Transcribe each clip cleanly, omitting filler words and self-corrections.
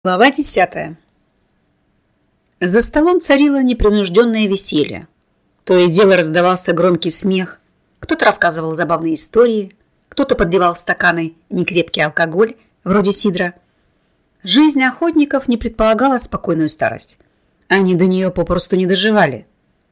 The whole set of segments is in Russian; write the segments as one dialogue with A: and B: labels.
A: Глава 10. За столом царило непринужденное веселье. То и дело раздавался громкий смех. Кто-то рассказывал забавные истории, кто-то подливал в стаканы некрепкий алкоголь, вроде сидра. Жизнь охотников не предполагала спокойную старость. Они до нее попросту не доживали.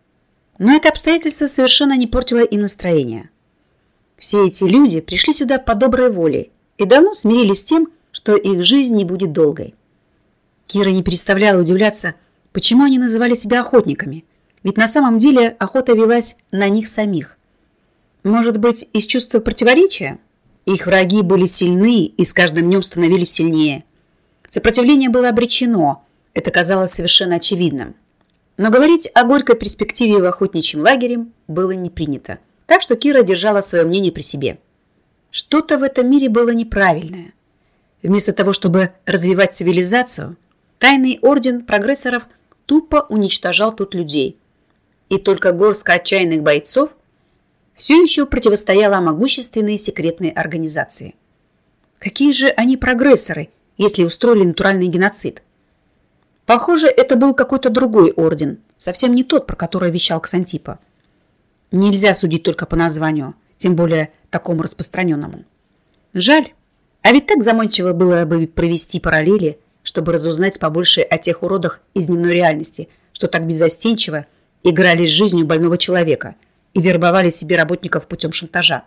A: Но это обстоятельство совершенно не портило им настроение. Все эти люди пришли сюда по доброй воле и давно смирились с тем, что их жизнь не будет долгой. Кира не переставляла удивляться, почему они называли себя охотниками, ведь на самом деле охота велась на них самих. Может быть, из чувства противоречия? Их враги были сильны и с каждым днем становились сильнее. Сопротивление было обречено, это казалось совершенно очевидным. Но говорить о горькой перспективе в охотничьем лагере было не принято, так что Кира держала свое мнение при себе. Что-то в этом мире было неправильное. Вместо того, чтобы развивать цивилизацию, тайный орден прогрессоров тупо уничтожал тут людей. И только горстка отчаянных бойцов все еще противостояла могущественной секретной организации. Какие же они прогрессоры, если устроили натуральный геноцид? Похоже, это был какой-то другой орден, совсем не тот, про который вещал Ксантипа. Нельзя судить только по названию, тем более такому распространенному. Жаль, а ведь так заманчиво было бы провести параллели, чтобы разузнать побольше о тех уродах из дневной реальности, что так беззастенчиво играли с жизнью больного человека и вербовали себе работников путем шантажа.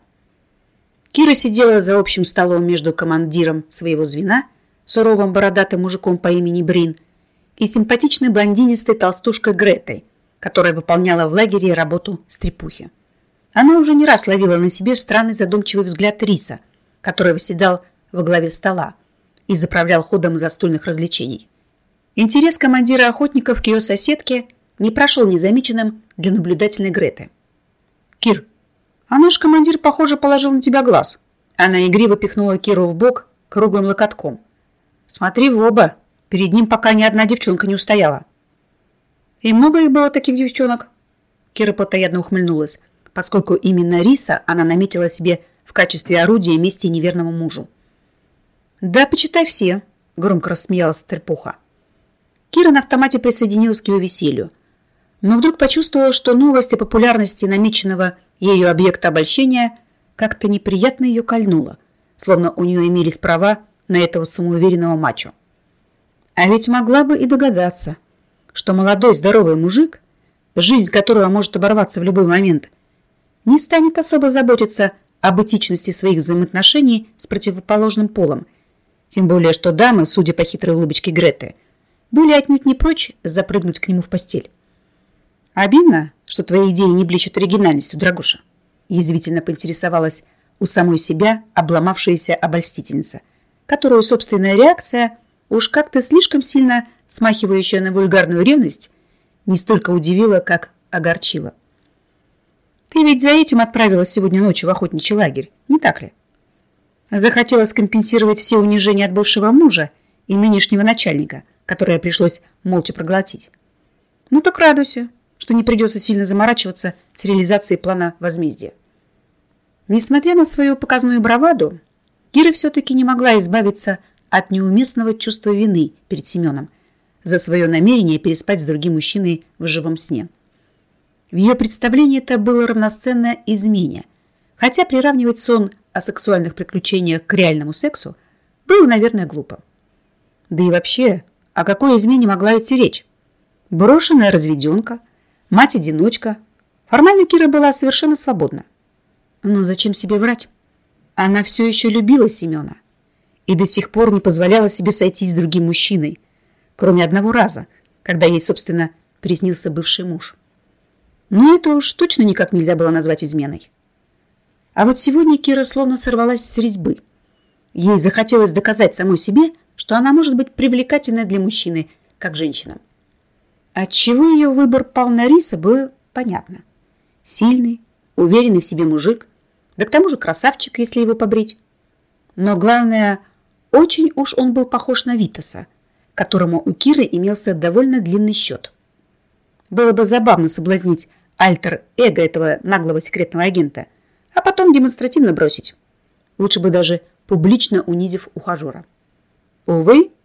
A: Кира сидела за общим столом между командиром своего звена, суровым бородатым мужиком по имени Брин, и симпатичной блондинистой толстушкой Гретой, которая выполняла в лагере работу стрепухи. Она уже не раз ловила на себе странный задумчивый взгляд Риса, который восседал во главе стола и заправлял ходом застольных развлечений. Интерес командира охотников к ее соседке не прошел незамеченным для наблюдательной Греты. «Кир, а наш командир, похоже, положил на тебя глаз». Она игриво пихнула Киру в бок круглым локотком. «Смотри в оба, перед ним пока ни одна девчонка не устояла». «И много их было, таких девчонок?» Кира плотоядно ухмыльнулась, поскольку именно Риса она наметила себе в качестве орудия мести неверному мужу. «Да, почитай все», — громко рассмеялась Стрепуха. Кира на автомате присоединилась к ее веселью, но вдруг почувствовала, что новость о популярности намеченного ею объекта обольщения как-то неприятно ее кольнула, словно у нее имелись права на этого самоуверенного мачо. А ведь могла бы и догадаться, что молодой здоровый мужик, жизнь которого может оборваться в любой момент, не станет особо заботиться об этичности своих взаимоотношений с противоположным полом, тем более, что дамы, судя по хитрой улыбочке Греты, были отнюдь не прочь запрыгнуть к нему в постель. «Обидно, что твои идеи не блещут оригинальностью, дорогуша», язвительно поинтересовалась у самой себя обломавшаяся обольстительница, которую собственная реакция, уж как-то слишком сильно смахивающая на вульгарную ревность, не столько удивила, как огорчила. «Ты ведь за этим отправилась сегодня ночью в охотничий лагерь, не так ли? Захотела скомпенсировать все унижения от бывшего мужа и нынешнего начальника, которое пришлось молча проглотить. Ну так радуйся, что не придется сильно заморачиваться с реализацией плана возмездия». Несмотря на свою показную браваду, Кира все-таки не могла избавиться от неуместного чувства вины перед Семеном за свое намерение переспать с другим мужчиной в живом сне. В ее представлении это было равноценно измене, хотя приравнивать сон о сексуальных приключениях к реальному сексу было, наверное, глупо. Да и вообще, о какой измене могла идти речь? Брошенная разведенка, мать-одиночка. Формально Кира была совершенно свободна. Но зачем себе врать? Она все еще любила Семена и до сих пор не позволяла себе сойтись с другим мужчиной, кроме одного раза, когда ей, собственно, приснился бывший муж. Но это уж точно никак нельзя было назвать изменой. А вот сегодня Кира словно сорвалась с резьбы. Ей захотелось доказать самой себе, что она может быть привлекательной для мужчины, как женщина. Отчего ее выбор пал на Риса, было понятно. Сильный, уверенный в себе мужик, да к тому же красавчик, если его побрить. Но главное, очень уж он был похож на Витаса, которому у Киры имелся довольно длинный счет. Было бы забавно соблазнить альтер-эго этого наглого секретного агента, а потом демонстративно бросить. Лучше бы даже публично унизив ухажера. Увы,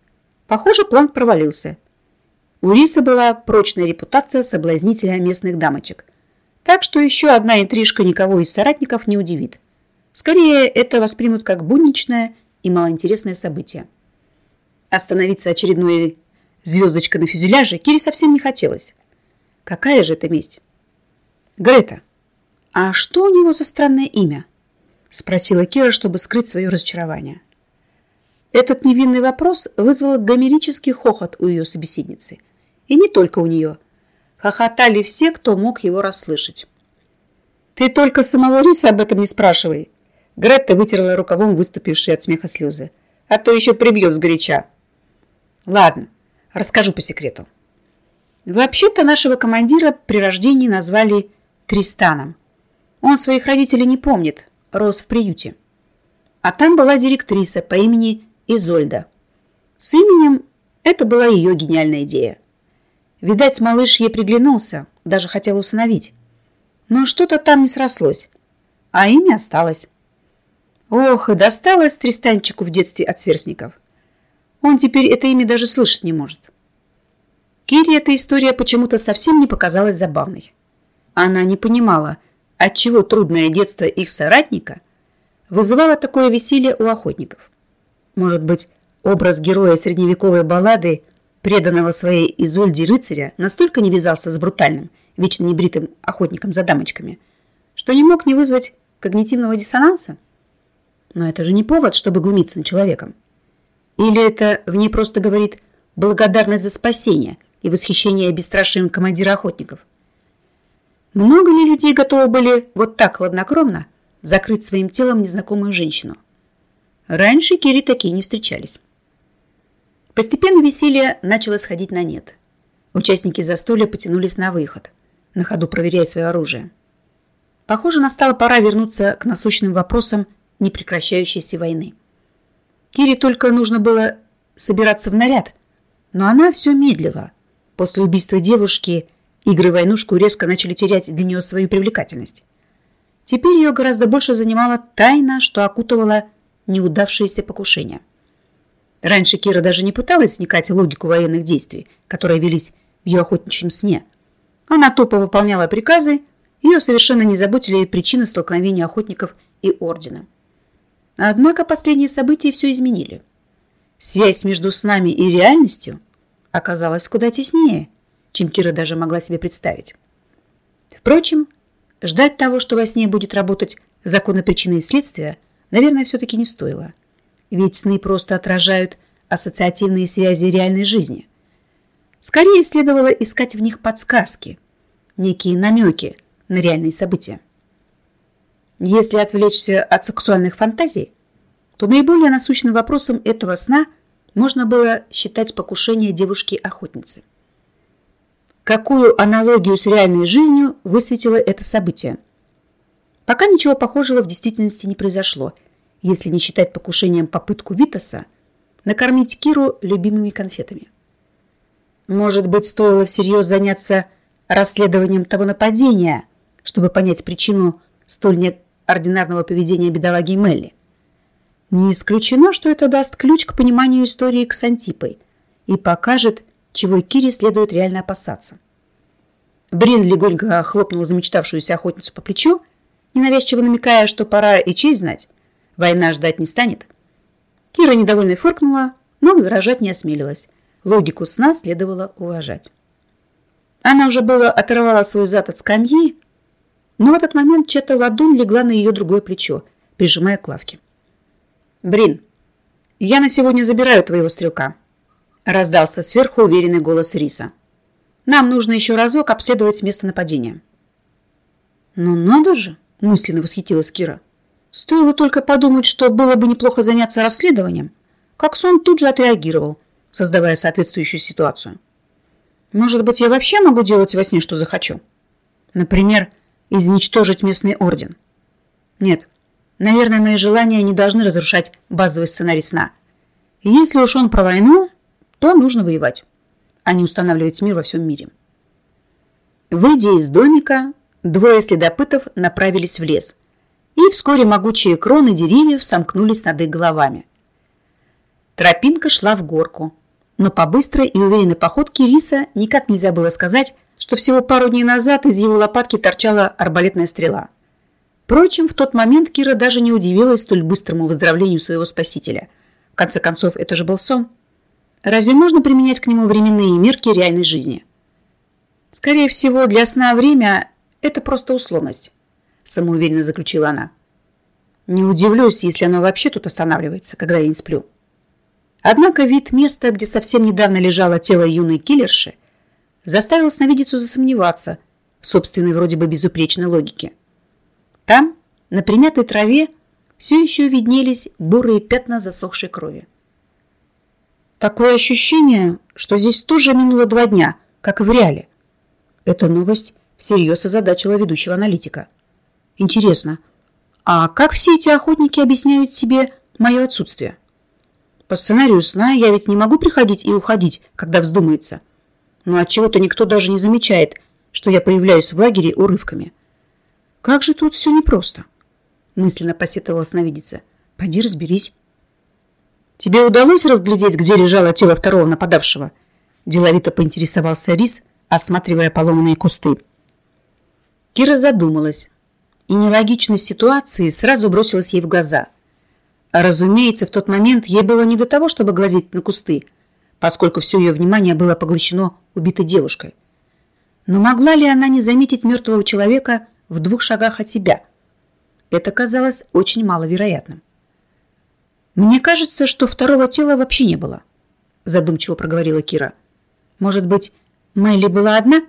A: Похоже, план провалился. У Риса была прочная репутация соблазнителя местных дамочек. Так что еще одна интрижка никого из соратников не удивит. Скорее, это воспримут как будничное и малоинтересное событие. Остановиться очередной звездочкой на фюзеляже Кире совсем не хотелось. Какая же это месть? «Грета, а что у него за странное имя?» – спросила Кира, чтобы скрыть свое разочарование. Этот невинный вопрос вызвал гомерический хохот у ее собеседницы. И не только у нее. Хохотали все, кто мог его расслышать. «Ты только самого Риса об этом не спрашивай!» Гретта вытерла рукавом выступившие от смеха слезы. «А то еще прибьет сгоряча!» «Ладно, расскажу по секрету. Вообще-то нашего командира при рождении назвали Тристаном. Он своих родителей не помнит, рос в приюте. А там была директриса по имени Изольда. С именем это была ее гениальная идея. Видать, малыш ей приглянулся, даже хотел усыновить. Но что-то там не срослось, а имя осталось. Ох, и досталось Тристанчику в детстве от сверстников. Он теперь это имя даже слышать не может. Кире эта история почему-то совсем не показалась забавной. Она не понимала, отчего трудное детство их соратника вызывало такое веселье у охотников. Может быть, образ героя средневековой баллады, преданного своей Изольде рыцаря, настолько не вязался с брутальным, вечно небритым охотником за дамочками, что не мог не вызвать когнитивного диссонанса? Но это же не повод, чтобы глумиться над человеком. Или это в ней просто говорит благодарность за спасение и восхищение бесстрашием командира охотников? Много ли людей готовы были вот так хладнокровно закрыть своим телом незнакомую женщину? Раньше Кире такие не встречались. Постепенно веселье начало сходить на нет. Участники застолья потянулись на выход, на ходу проверяя свое оружие. Похоже, настала пора вернуться к насущным вопросам непрекращающейся войны. Кире только нужно было собираться в наряд, но она все медлила. После убийства девушки игры в войнушку резко начали терять для нее свою привлекательность. Теперь ее гораздо больше занимала тайна, что окутывала неудавшееся покушение. Раньше Кира даже не пыталась вникать в логику военных действий, которые велись в ее охотничьем сне. Она тупо выполняла приказы, ее совершенно не заботили причины столкновения охотников и ордена. Однако последние события все изменили. Связь между снами и реальностью оказалась куда теснее, чем Кира даже могла себе представить. Впрочем, ждать того, что во сне будет работать законы причины и следствия, наверное, все-таки не стоило. Ведь сны просто отражают ассоциативные связи реальной жизни. Скорее следовало искать в них подсказки, некие намеки на реальные события. Если отвлечься от сексуальных фантазий, то наиболее насущным вопросом этого сна можно было считать покушение девушки-охотницы. Какую аналогию с реальной жизнью высветило это событие? Пока ничего похожего в действительности не произошло, если не считать покушением попытку Витаса накормить Киру любимыми конфетами. Может быть, стоило всерьез заняться расследованием того нападения, чтобы понять причину столь неординарного поведения бедолаги Мелли. Не исключено, что это даст ключ к пониманию истории Ксантипы и покажет, чего Кире следует реально опасаться. Брин легонько хлопнула замечтавшуюся охотницу по плечу, ненавязчиво намекая, что пора и честь знать. Война ждать не станет. Кира недовольно фыркнула, но возражать не осмелилась. Логику сна следовало уважать. Она уже было оторвала свой зад от скамьи, но в этот момент чья-то ладонь легла на ее другое плечо, прижимая к лавке. «Брин, я на сегодня забираю твоего стрелка», — раздался сверху уверенный голос Риса. «Нам нужно еще разок обследовать место нападения». «Ну надо же!» — мысленно восхитилась Кира. «Стоило только подумать, что было бы неплохо заняться расследованием, как сон тут же отреагировал, создавая соответствующую ситуацию. Может быть, я вообще могу делать во сне, что захочу? Например, изничтожить местный орден? Нет, наверное, мои желания не должны разрушать базовый сценарий сна. Если уж он про войну, то нужно воевать, а не устанавливать мир во всем мире». Выйдя из домика, двое следопытов направились в лес, и вскоре могучие кроны деревьев сомкнулись над их головами. Тропинка шла в горку, Но по быстрой и уверенной походке Риса никак нельзя было сказать, что всего пару дней назад из его лопатки торчала арбалетная стрела. Впрочем, в тот момент Кира даже не удивилась столь быстрому выздоровлению своего спасителя. В конце концов, это же был сон. Разве можно применять к нему временные мерки реальной жизни? Скорее всего, для сна время – это просто условность, самоуверенно заключила она. Не удивлюсь, если оно вообще тут останавливается, когда я не сплю. Однако вид места, где совсем недавно лежало тело юной киллерши, заставил сновидицу засомневаться в собственной вроде бы безупречной логике. Там, на примятой траве, все еще виднелись бурые пятна засохшей крови. Такое ощущение, что здесь тоже минуло 2 дня, как и в реале. Эта новость всерьез озадачила ведущего аналитика. Интересно, а как все эти охотники объясняют себе мое отсутствие? По сценарию сна я ведь не могу приходить и уходить, когда вздумается. Но отчего-то никто даже не замечает, что я появляюсь в лагере урывками. Как же тут все непросто, мысленно посетовала сновидица. Пойди разберись. Тебе удалось разглядеть, где лежало тело второго нападавшего? Деловито поинтересовался Рис, осматривая поломанные кусты. Кира задумалась, и нелогичность ситуации сразу бросилась ей в глаза. А разумеется, в тот момент ей было не до того, чтобы глазеть на кусты, поскольку все ее внимание было поглощено убитой девушкой. Но могла ли она не заметить мертвого человека в 2 шагах от себя? Это казалось очень маловероятным. «Мне кажется, что второго тела вообще не было», задумчиво проговорила Кира. «Может быть, Мелли была одна?»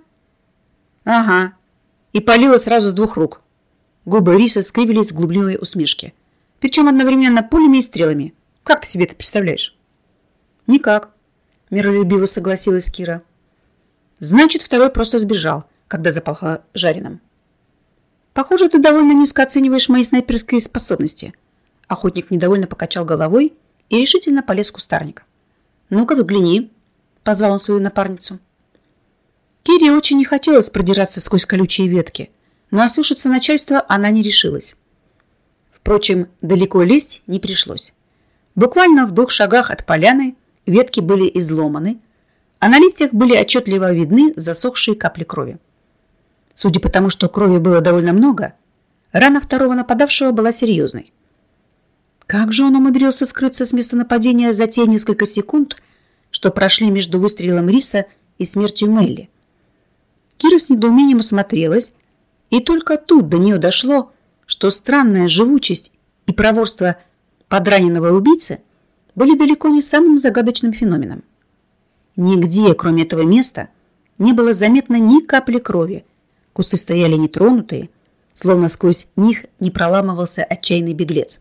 A: «Ага, и палила сразу с 2 рук». Губы Риса скривились в глубливой усмешке. «Причем одновременно пулями и стрелами. Как ты себе это представляешь?» «Никак», миролюбиво согласилась Кира. «Значит, второй просто сбежал, когда запахло жареным». «Похоже, ты довольно низко оцениваешь мои снайперские способности». Охотник недовольно покачал головой и решительно полез в кустарник. «Ну-ка, выгляни», — позвал он свою напарницу. Кире очень не хотелось продираться сквозь колючие ветки, но ослушаться начальства она не решилась. Впрочем, далеко лезть не пришлось. Буквально в 2 шагах от поляны ветки были изломаны, а на листьях были отчетливо видны засохшие капли крови. Судя по тому, что крови было довольно много, рана второго нападавшего была серьезной. Как же он умудрился скрыться с места нападения за те несколько секунд, что прошли между выстрелом Риса и смертью Мелли? Кира с недоумением осмотрелась, и только тут до нее дошло, что странная живучесть и проворство подраненного убийцы были далеко не самым загадочным феноменом. Нигде, кроме этого места, не было заметно ни капли крови. Кусты стояли нетронутые, словно сквозь них не проламывался отчаянный беглец.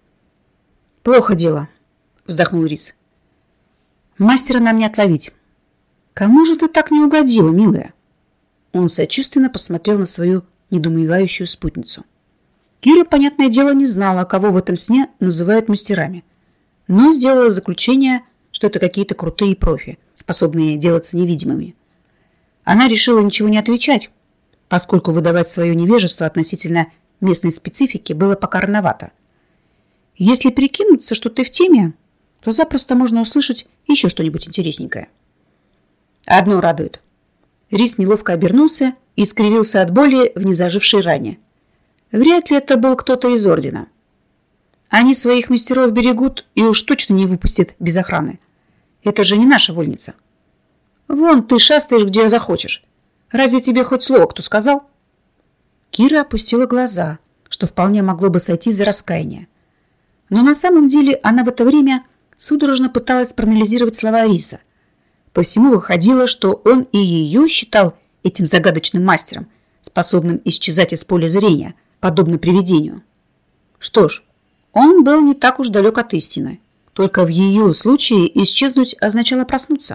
A: «Плохо дело», — вздохнул Рис. «Мастера нам не отловить». «Кому же ты так не угодила, милая?» Он сочувственно посмотрел на свою недоумевающую спутницу. Кира, понятное дело, не знала, кого в этом сне называют мастерами, но сделала заключение, что это какие-то крутые профи, способные делаться невидимыми. Она решила ничего не отвечать, поскольку выдавать свое невежество относительно местной специфики было пока рановато. Если прикинуться, что ты в теме, то запросто можно услышать еще что-нибудь интересненькое. Одно радует. Рис неловко обернулся и скривился от боли в незажившей ране. Вряд ли это был кто-то из ордена. Они своих мастеров берегут и уж точно не выпустят без охраны. Это же не наша вольница. Вон ты шастаешь, где захочешь. Разве тебе хоть слово кто сказал? Кира опустила глаза, что вполне могло бы сойти за раскаяние. Но на самом деле она в это время судорожно пыталась проанализировать слова Риса. По всему выходило, что он и ее считал этим загадочным мастером, способным исчезать из поля зрения, подобно привидению. Что ж, он был не так уж далек от истины. Только в ее случае исчезнуть означало проснуться.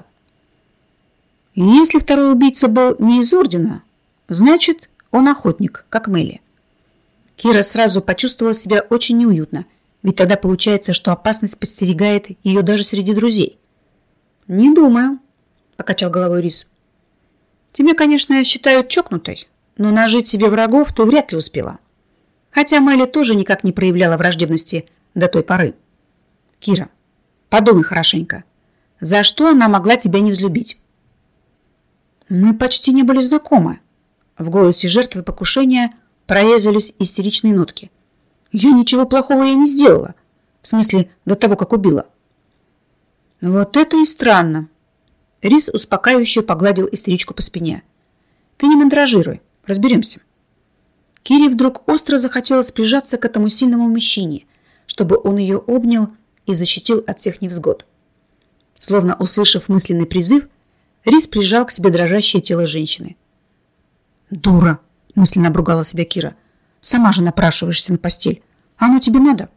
A: И если второй убийца был не из ордена, значит, он охотник, как Мелли. Кира сразу почувствовала себя очень неуютно, ведь тогда получается, что опасность подстерегает ее даже среди друзей. «Не думаю», — покачал головой Рис. «Тебя, конечно, считают чокнутой, но нажить себе врагов ты вряд ли успела. Хотя Мелли тоже никак не проявляла враждебности до той поры. Кира, подумай хорошенько. За что она могла тебя не взлюбить? Мы почти не были знакомы. В голосе жертвы покушения прорезались истеричные нотки. Я ничего плохого ей не сделала. В смысле, до того, как убила. Вот это и странно. Рис успокаивающе погладил истеричку по спине. Ты не мандражируй, разберемся. Кире вдруг остро захотелось прижаться к этому сильному мужчине, чтобы он ее обнял и защитил от всех невзгод. Словно услышав мысленный призыв, Рис прижал к себе дрожащее тело женщины. «Дура!» – мысленно обругала себя Кира. «Сама же напрашиваешься на постель. Оно тебе надо?»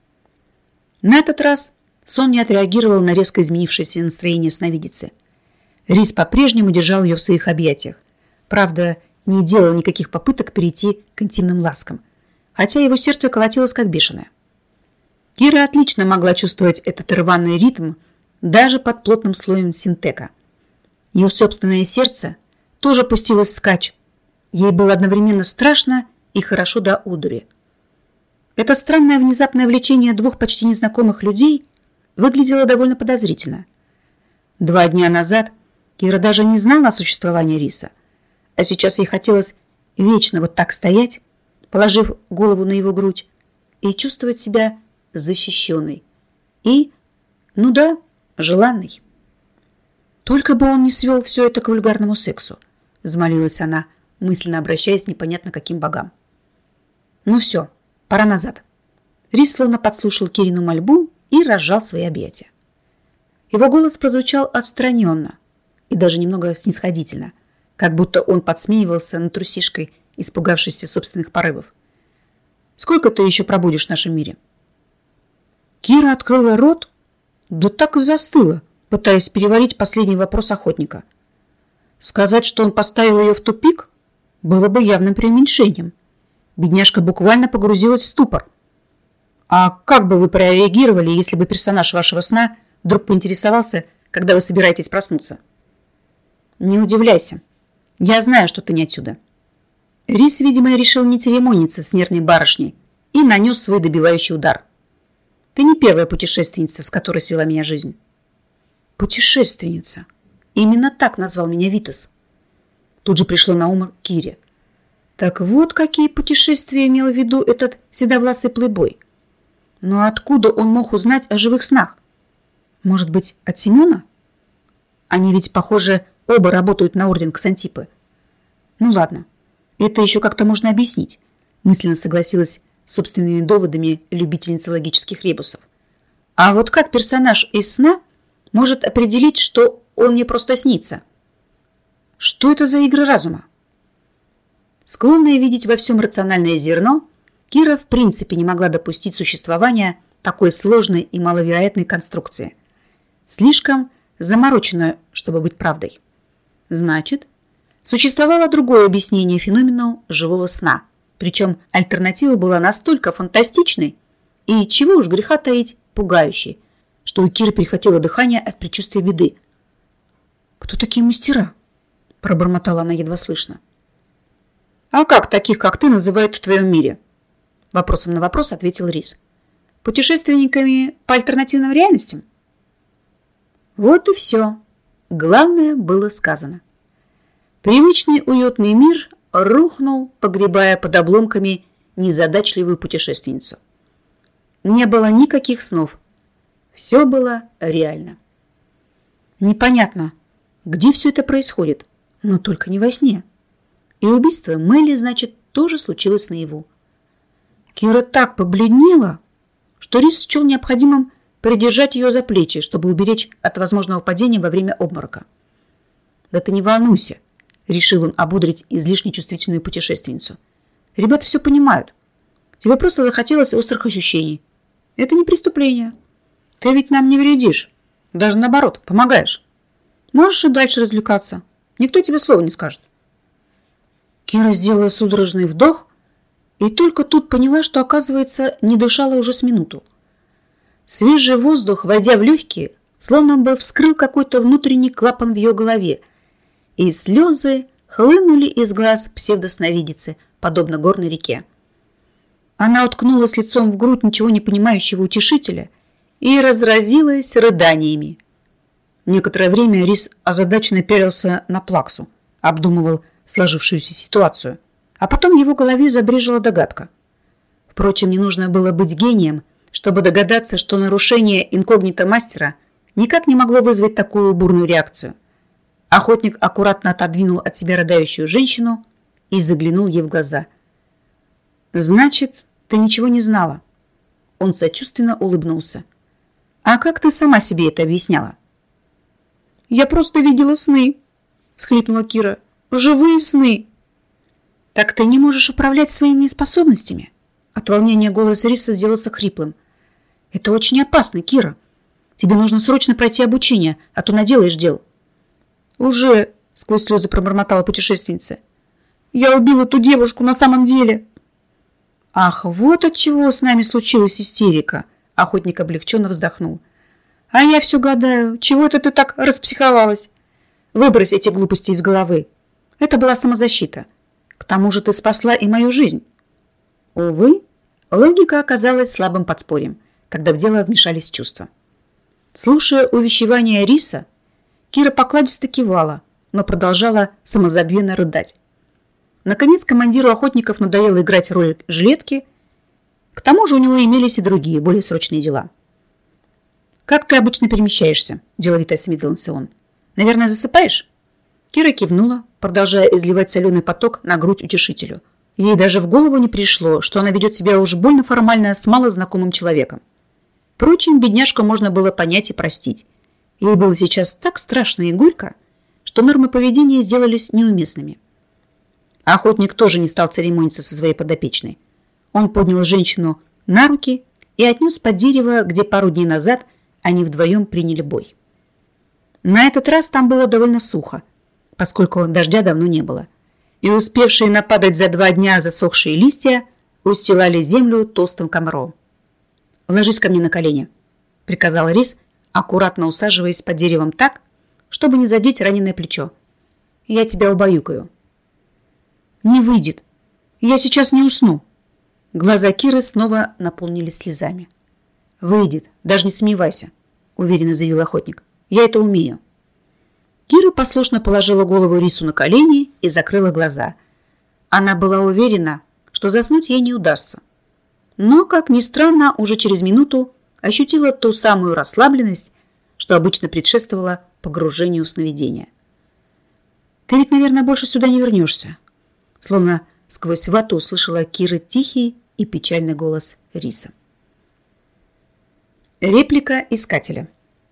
A: На этот раз сон не отреагировал на резко изменившееся настроение сновидицы. Рис по-прежнему держал ее в своих объятиях. Правда, не делал никаких попыток перейти к интимным ласкам, хотя его сердце колотилось как бешеное. Кира отлично могла чувствовать этот рваный ритм даже под плотным слоем синтека. Ее собственное сердце тоже пустилось вскачь. Ей было одновременно страшно и хорошо до одури. Это странное внезапное влечение двух почти незнакомых людей выглядело довольно подозрительно. 2 дня назад Кира даже не знала о существовании Риса, а сейчас ей хотелось вечно вот так стоять, положив голову на его грудь, и чувствовать себя защищенной и, ну да, желанной. Только бы он не свел все это к вульгарному сексу, взмолилась она, мысленно обращаясь непонятно каким богам. Ну все, пора назад. Рис словно подслушал Кирину мольбу и разжал свои объятия. Его голос прозвучал отстраненно и даже немного снисходительно, как будто он подсмеивался над трусишкой, испугавшейся собственных порывов. «Сколько ты еще пробудешь в нашем мире?» Кира открыла рот, да так и застыла, пытаясь переварить последний вопрос охотника. Сказать, что он поставил ее в тупик, было бы явным преуменьшением. Бедняжка буквально погрузилась в ступор. «А как бы вы прореагировали, если бы персонаж вашего сна вдруг поинтересовался, когда вы собираетесь проснуться?» «Не удивляйся. Я знаю, что ты не отсюда». Рис, видимо, решил не церемониться с нервной барышней и нанес свой добивающий удар. «Ты не первая путешественница, с которой свела меня жизнь». «Путешественница. Именно так назвал меня Витас». Тут же пришло на ум Кире. Так вот, какие путешествия имел в виду этот седовласый плейбой. Но откуда он мог узнать о живых снах? Может быть, от Семена? Они ведь, похоже, оба работают на орден Ксантипы. Ну ладно, это еще как-то можно объяснить, мысленно согласилась с собственными доводами любительница логических ребусов. А вот как персонаж из сна может определить, что он мне просто снится? Что это за игры разума? Склонная видеть во всем рациональное зерно, Кира в принципе не могла допустить существования такой сложной и маловероятной конструкции. Слишком замороченная, чтобы быть правдой. Значит, существовало другое объяснение феномену живого сна, причем альтернатива была настолько фантастичной и, чего уж греха таить, пугающей, что у Киры перехватило дыхание от предчувствия беды. «Кто такие мастера?» – пробормотала она едва слышно. «А как таких, как ты, называют в твоем мире?» Вопросом на вопрос ответил Рис. «Путешественниками по альтернативным реальностям?» Вот и все. Главное было сказано. Привычный уютный мир рухнул, погребая под обломками незадачливую путешественницу. Не было никаких снов. Все было реально. Непонятно, где все это происходит, но только не во сне. И убийство Мелли, значит, тоже случилось наяву. Кира так побледнела, что Рис счел необходимым придержать ее за плечи, чтобы уберечь от возможного падения во время обморока. «Да ты не волнуйся», — решил он ободрить излишне чувствительную путешественницу. «Ребята все понимают. Тебе просто захотелось острых ощущений. Это не преступление. Ты ведь нам не вредишь. Даже наоборот, помогаешь. Можешь и дальше развлекаться. Никто тебе слова не скажет». Кира сделала судорожный вдох и только тут поняла, что, оказывается, не дышала уже с минуту. Свежий воздух, войдя в легкие, словно бы вскрыл какой-то внутренний клапан в ее голове, и слезы хлынули из глаз псевдосновидицы, подобно горной реке. Она уткнулась лицом в грудь ничего не понимающего утешителя и разразилась рыданиями. Некоторое время Рис озадаченно пялился на Плаксу, обдумывал сложившуюся ситуацию, а потом в его голове забрежила догадка. Впрочем, не нужно было быть гением, чтобы догадаться, что нарушение инкогнито мастера никак не могло вызвать такую бурную реакцию. Охотник аккуратно отодвинул от себя рыдающую женщину и заглянул ей в глаза. «Значит, ты ничего не знала?» Он сочувственно улыбнулся. «А как ты сама себе это объясняла?» «Я просто видела сны», — всхлипнула Кира. «Живые сны». «Так ты не можешь управлять своими способностями?» От волнения голос Риса сделался хриплым. «Это очень опасно, Кира. Тебе нужно срочно пройти обучение, а то наделаешь дел». «Уже», — сквозь слезы пробормотала путешественница. «Я убила ту девушку на самом деле». «Ах, вот от чего с нами случилась истерика», — охотник облегченно вздохнул. «А я все гадаю, чего это ты так распсиховалась? Выбрось эти глупости из головы. Это была самозащита. К тому же ты спасла и мою жизнь». Увы, логика оказалась слабым подспорьем, когда в дело вмешались чувства. Слушая увещевания Риса, Кира покладисто кивала, но продолжала самозабвенно рыдать. Наконец командиру охотников надоело играть роль жилетки, к тому же у него имелись и другие, более срочные дела. «Как ты обычно перемещаешься?» – деловито осведомился он. «Наверное, засыпаешь?» Кира кивнула, продолжая изливать соленый поток на грудь утешителю. Ей даже в голову не пришло, что она ведет себя уж больно формально с малознакомым человеком. Впрочем, бедняжку можно было понять и простить. Ей было сейчас так страшно и горько, что нормы поведения сделались неуместными. Охотник тоже не стал церемониться со своей подопечной. Он поднял женщину на руки и отнес под дерево, где пару дней назад они вдвоем приняли бой. На этот раз там было довольно сухо, поскольку дождя давно не было, и успевшие нападать за 2 дня засохшие листья устилали землю толстым ковром. «Ложись ко мне на колени», — приказал Рис, аккуратно усаживаясь под деревом так, чтобы не задеть раненое плечо. «Я тебя убаюкаю». «Не выйдет. Я сейчас не усну». Глаза Киры снова наполнились слезами. «Выйдет, даже не сомневайся», — уверенно заявил охотник. «Я это умею». Кира послушно положила голову Рису на колени и закрыла глаза. Она была уверена, что заснуть ей не удастся. Но, как ни странно, уже через минуту ощутила ту самую расслабленность, что обычно предшествовала погружению в сновидение. «Ты ведь, наверное, больше сюда не вернешься», словно сквозь вату услышала Кира тихий и печальный голос Риса. Реплика искателя.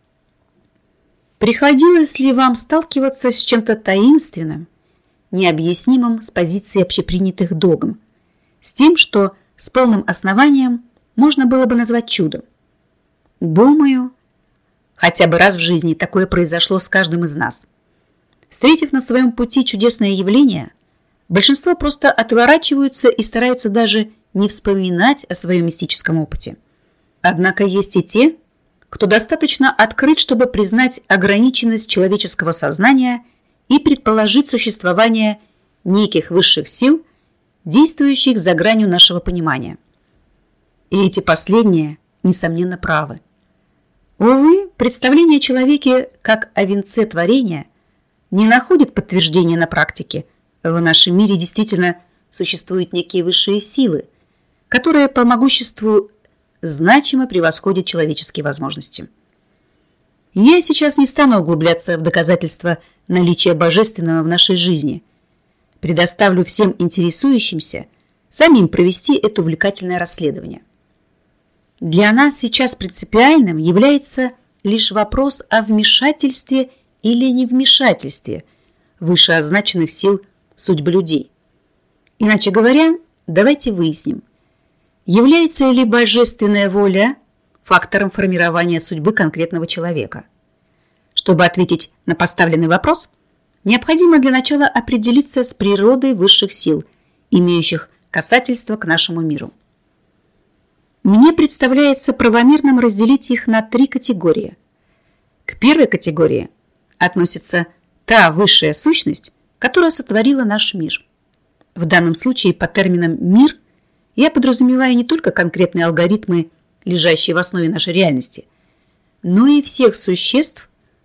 A: Приходилось ли вам сталкиваться с чем-то таинственным, необъяснимым с позиции общепринятых догм, с тем, что с полным основанием можно было бы назвать чудом? Думаю, хотя бы раз в жизни такое произошло с каждым из нас. Встретив на своем пути чудесное явление, большинство просто отворачиваются и стараются даже не вспоминать о своем мистическом опыте. Однако есть и те, кто достаточно открыт, чтобы признать ограниченность человеческого сознания и предположить существование неких высших сил, действующих за гранью нашего понимания. И эти последние, несомненно, правы. Увы, представление о человеке как о венце творения не находит подтверждения на практике. В нашем мире действительно существуют некие высшие силы, которые по могуществу значимо превосходят человеческие возможности. Я сейчас не стану углубляться в доказательства наличия божественного в нашей жизни. Предоставлю всем интересующимся самим провести это увлекательное расследование. Для нас сейчас принципиальным является лишь вопрос о вмешательстве или невмешательстве вышеозначенных сил в судьбы людей. Иначе говоря, давайте выясним, является ли божественная воля фактором формирования судьбы конкретного человека. Чтобы ответить на поставленный вопрос, необходимо для начала определиться с природой высших сил, имеющих касательство к нашему миру. Мне представляется правомерным разделить их на 3 категории. К первой категории относится та высшая сущность, которая сотворила наш мир. В данном случае под термином «мир» я подразумеваю не только конкретные алгоритмы, лежащие в основе нашей реальности, но и всех существ,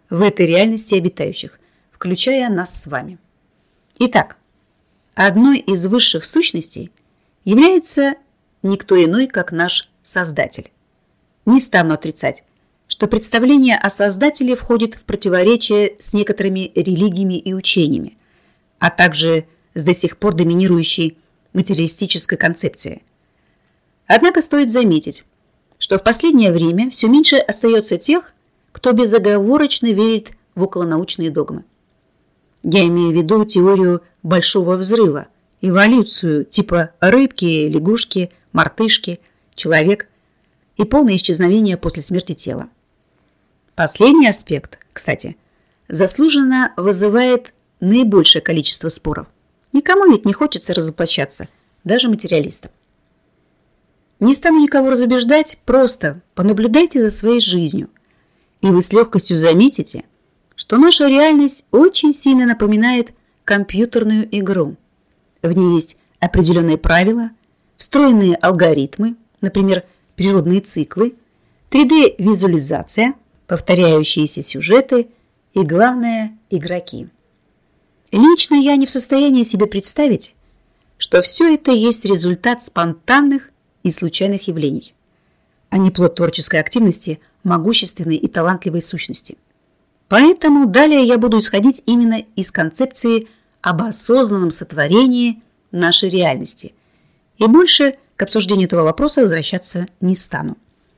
A: в этой реальности обитающих, включая нас с вами. Итак, одной из высших сущностей является никто иной, как наш Создатель. Не стану отрицать, что представление о Создателе входит в противоречие с некоторыми религиями и учениями, а также с до сих пор доминирующей материалистической концепцией. Однако стоит заметить, что в последнее время все меньше остается тех, кто безоговорочно верит в околонаучные догмы. Я имею в виду теорию Большого взрыва, эволюцию типа рыбки, лягушки, мартышки, человек и полное исчезновение после смерти тела. Последний аспект, кстати, заслуженно вызывает наибольшее количество споров. Никому ведь не хочется развоплощаться, даже материалистам. Не стану никого разубеждать, просто понаблюдайте за своей жизнью, и вы с легкостью заметите, что наша реальность очень сильно напоминает компьютерную игру. В ней есть определенные правила, встроенные алгоритмы, например, природные циклы, 3D-визуализация, повторяющиеся сюжеты и, главное, игроки. Лично я не в состоянии себе представить, что все это есть результат спонтанных и случайных явлений, а не плод творческой активности могущественной и талантливой сущности. Поэтому далее я буду исходить именно из концепции об осознанном сотворении нашей реальности и больше к обсуждению этого вопроса возвращаться не стану.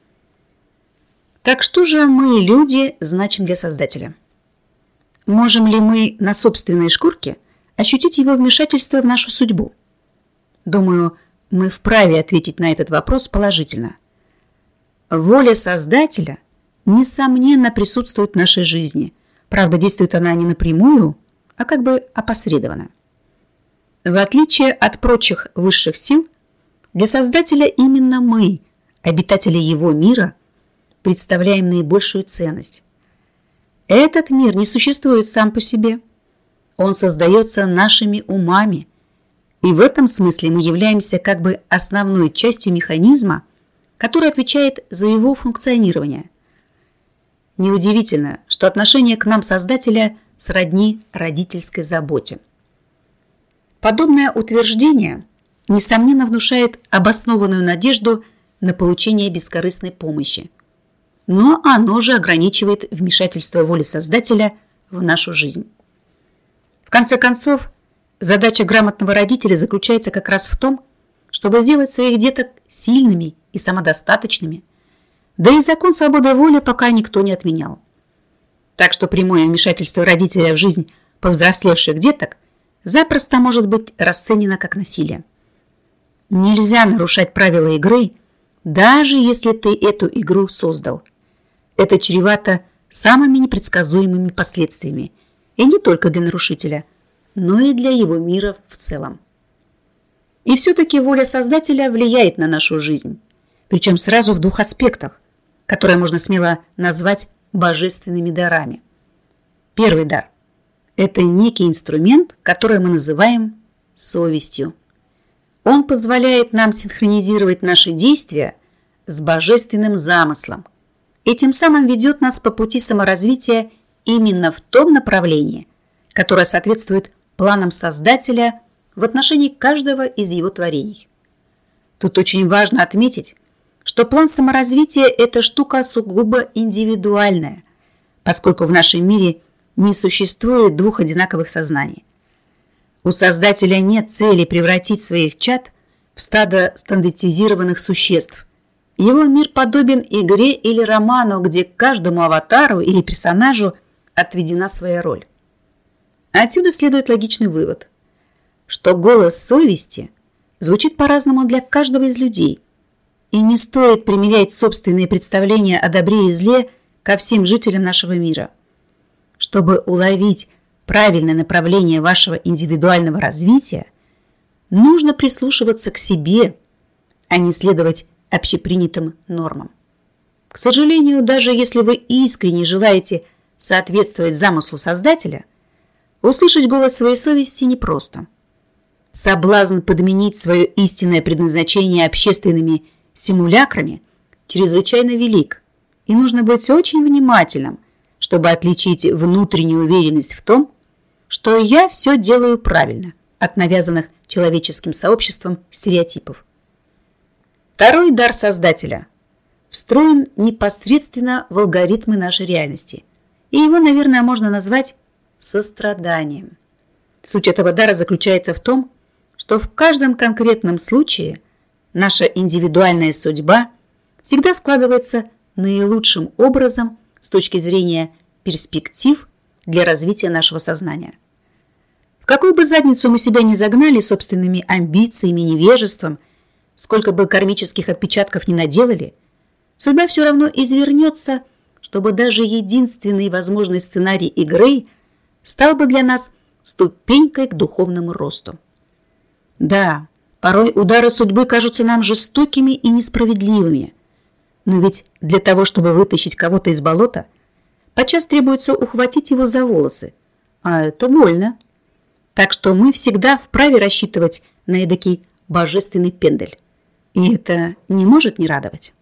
A: Так что же мы, люди, значим для Создателя? Можем ли мы на собственной шкурке ощутить его вмешательство в нашу судьбу? Думаю, мы вправе ответить на этот вопрос положительно. Воля Создателя, несомненно, присутствует в нашей жизни. Правда, действует она не напрямую, а как бы опосредованно. В отличие от прочих высших сил, для Создателя именно мы, обитатели его мира, представляем наибольшую ценность. Этот мир не существует сам по себе. Он создается нашими умами, и в этом смысле мы являемся как бы основной частью механизма, который отвечает за его функционирование. Неудивительно, что отношение к нам Создателя сродни родительской заботе. Подобное утверждение, несомненно, внушает обоснованную надежду на получение бескорыстной помощи, но оно же ограничивает вмешательство воли Создателя в нашу жизнь. В конце концов, задача грамотного родителя заключается как раз в том, чтобы сделать своих деток сильными и самодостаточными, да и закон свободы воли пока никто не отменял. Так что прямое вмешательство родителя в жизнь повзрослевших деток запросто может быть расценено как насилие. Нельзя нарушать правила игры, даже если ты эту игру создал. Это чревато самыми непредсказуемыми последствиями, и не только для нарушителя, но и для его мира в целом. И все-таки воля Создателя влияет на нашу жизнь, причем сразу в двух аспектах, которые можно смело назвать божественными дарами. Первый дар – это некий инструмент, который мы называем совестью. Он позволяет нам синхронизировать наши действия с божественным замыслом и тем самым ведет нас по пути саморазвития именно в том направлении, которое соответствует планам Создателя в отношении каждого из его творений. Тут очень важно отметить, что план саморазвития – это штука сугубо индивидуальная, поскольку в нашем мире не существует двух одинаковых сознаний. У Создателя нет цели превратить своих чад в стадо стандартизированных существ. Его мир подобен игре или роману, где каждому аватару или персонажу отведена своя роль. Отсюда следует логичный вывод, что голос совести звучит по-разному для каждого из людей, и не стоит примерять собственные представления о добре и зле ко всем жителям нашего мира. Чтобы уловить правильное направление вашего индивидуального развития, нужно прислушиваться к себе, а не следовать общепринятым нормам. К сожалению, даже если вы искренне желаете соответствовать замыслу Создателя, услышать голос своей совести непросто. Соблазн подменить свое истинное предназначение общественными симулякрами чрезвычайно велик, и нужно быть очень внимательным, чтобы отличить внутреннюю уверенность в том, что я все делаю правильно, от навязанных человеческим сообществом стереотипов. Второй дар Создателя встроен непосредственно в алгоритмы нашей реальности, и его, наверное, можно назвать состраданием. Суть этого дара заключается в том, что в каждом конкретном случае наша индивидуальная судьба всегда складывается наилучшим образом с точки зрения перспектив для развития нашего сознания. В какую бы задницу мы себя ни загнали собственными амбициями и невежеством, сколько бы кармических отпечатков ни наделали, судьба все равно извернется, чтобы даже единственный возможный сценарий игры стал бы для нас ступенькой к духовному росту. Да, порой удары судьбы кажутся нам жестокими и несправедливыми, но ведь для того, чтобы вытащить кого-то из болота, подчас требуется ухватить его за волосы, а это больно. Так что мы всегда вправе рассчитывать на эдакий божественный пендель. И это не может не радовать.